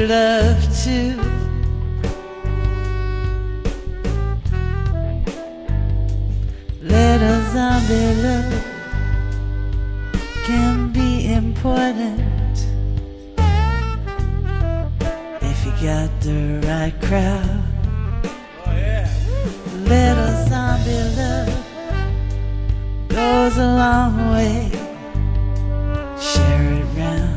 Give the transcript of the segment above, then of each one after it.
love too. Little zombie love can be important if you got the right crowd. Oh yeah. Little zombie love goes a long way. Share it round.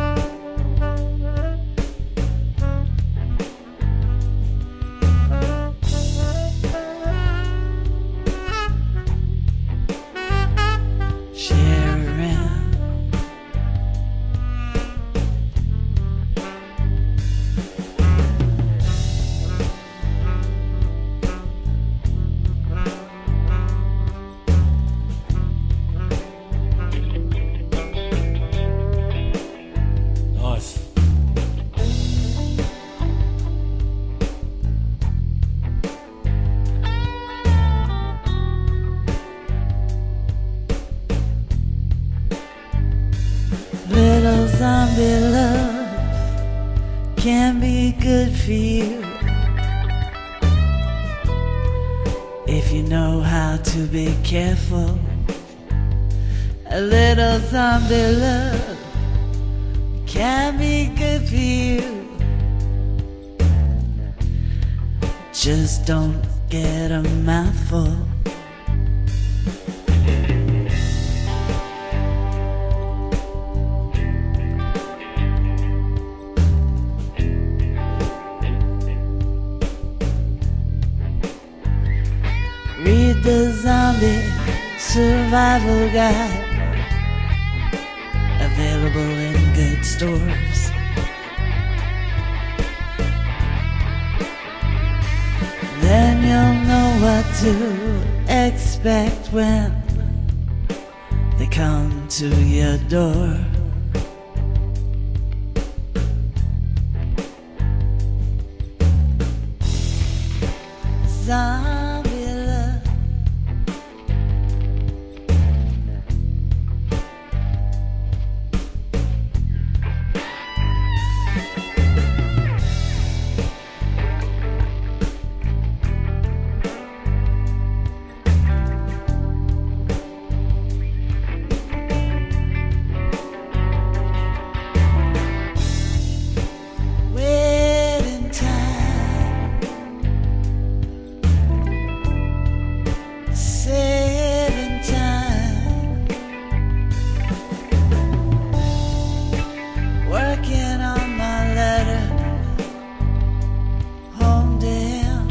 Share it round. Nice. Little zombie love can be good for you if you know how to be careful. A little zombie love can be good for you. Just don't get a mouthful. Read the zombie survival guide, available in good stores. Then you'll know what to expect when they come to your door. Zombie love. Waiting time, saving time, working on my letter home to him.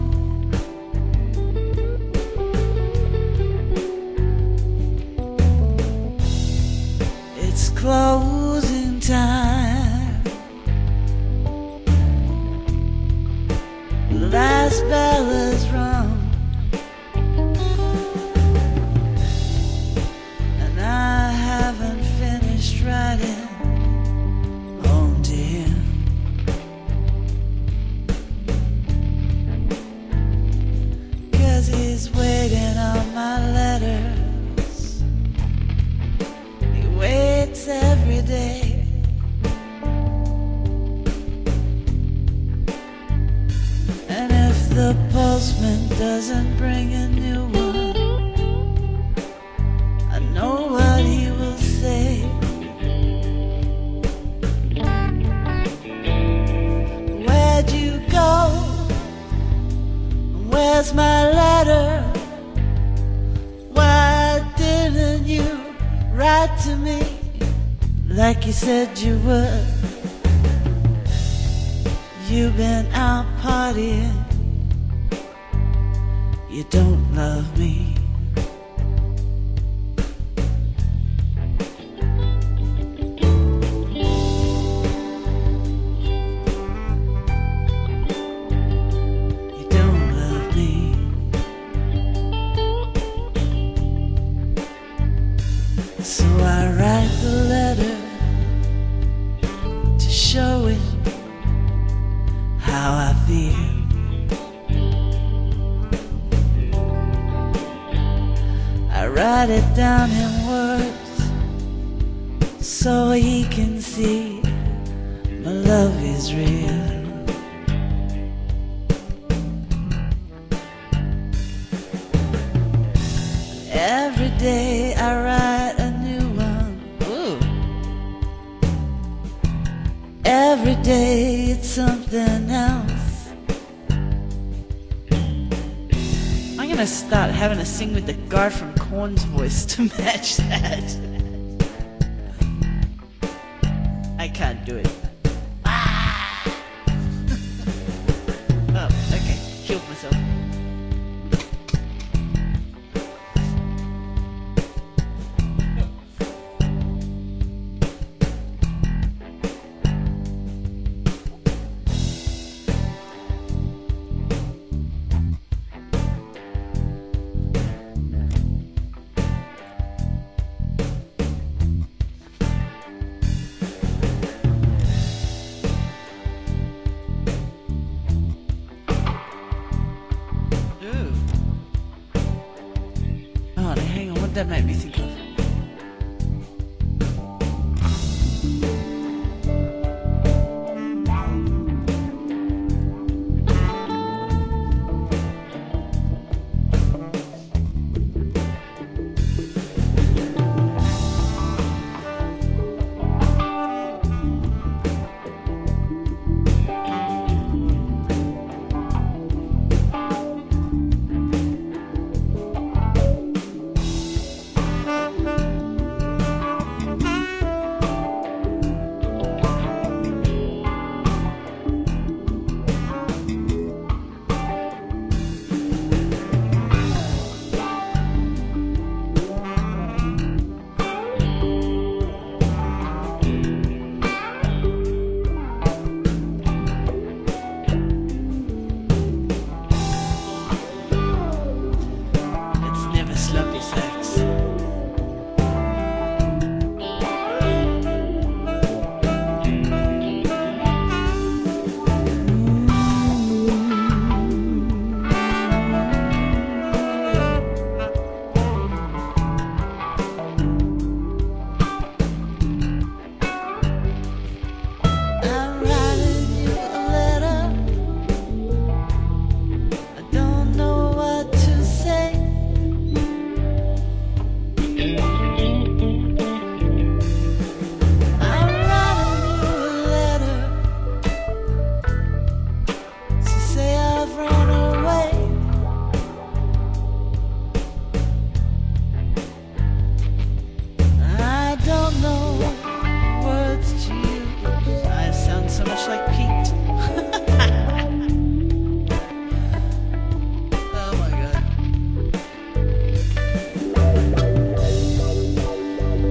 It's closing time. The last bell is rung, and I haven't finished writing home to him. Cause he's waiting on my letters. He waits every day. And if the postman doesn't bring a new one, I know what he will say. Where'd you go? Where's my letter? Why didn't you write to me like you said you would? You've been out partying. You don't love me. You don't love me. So I write the letter to show him how I feel. I write it down in words so he can see my love is real. Every day I write a new one. Ooh. Every day it's something else. I'm gonna start having to sing with the guy from Korn's voice to match that. I can't do it. Ah! Oh, okay. Killed myself. That made me think of.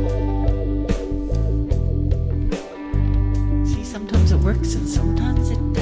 Sometimes it works and sometimes it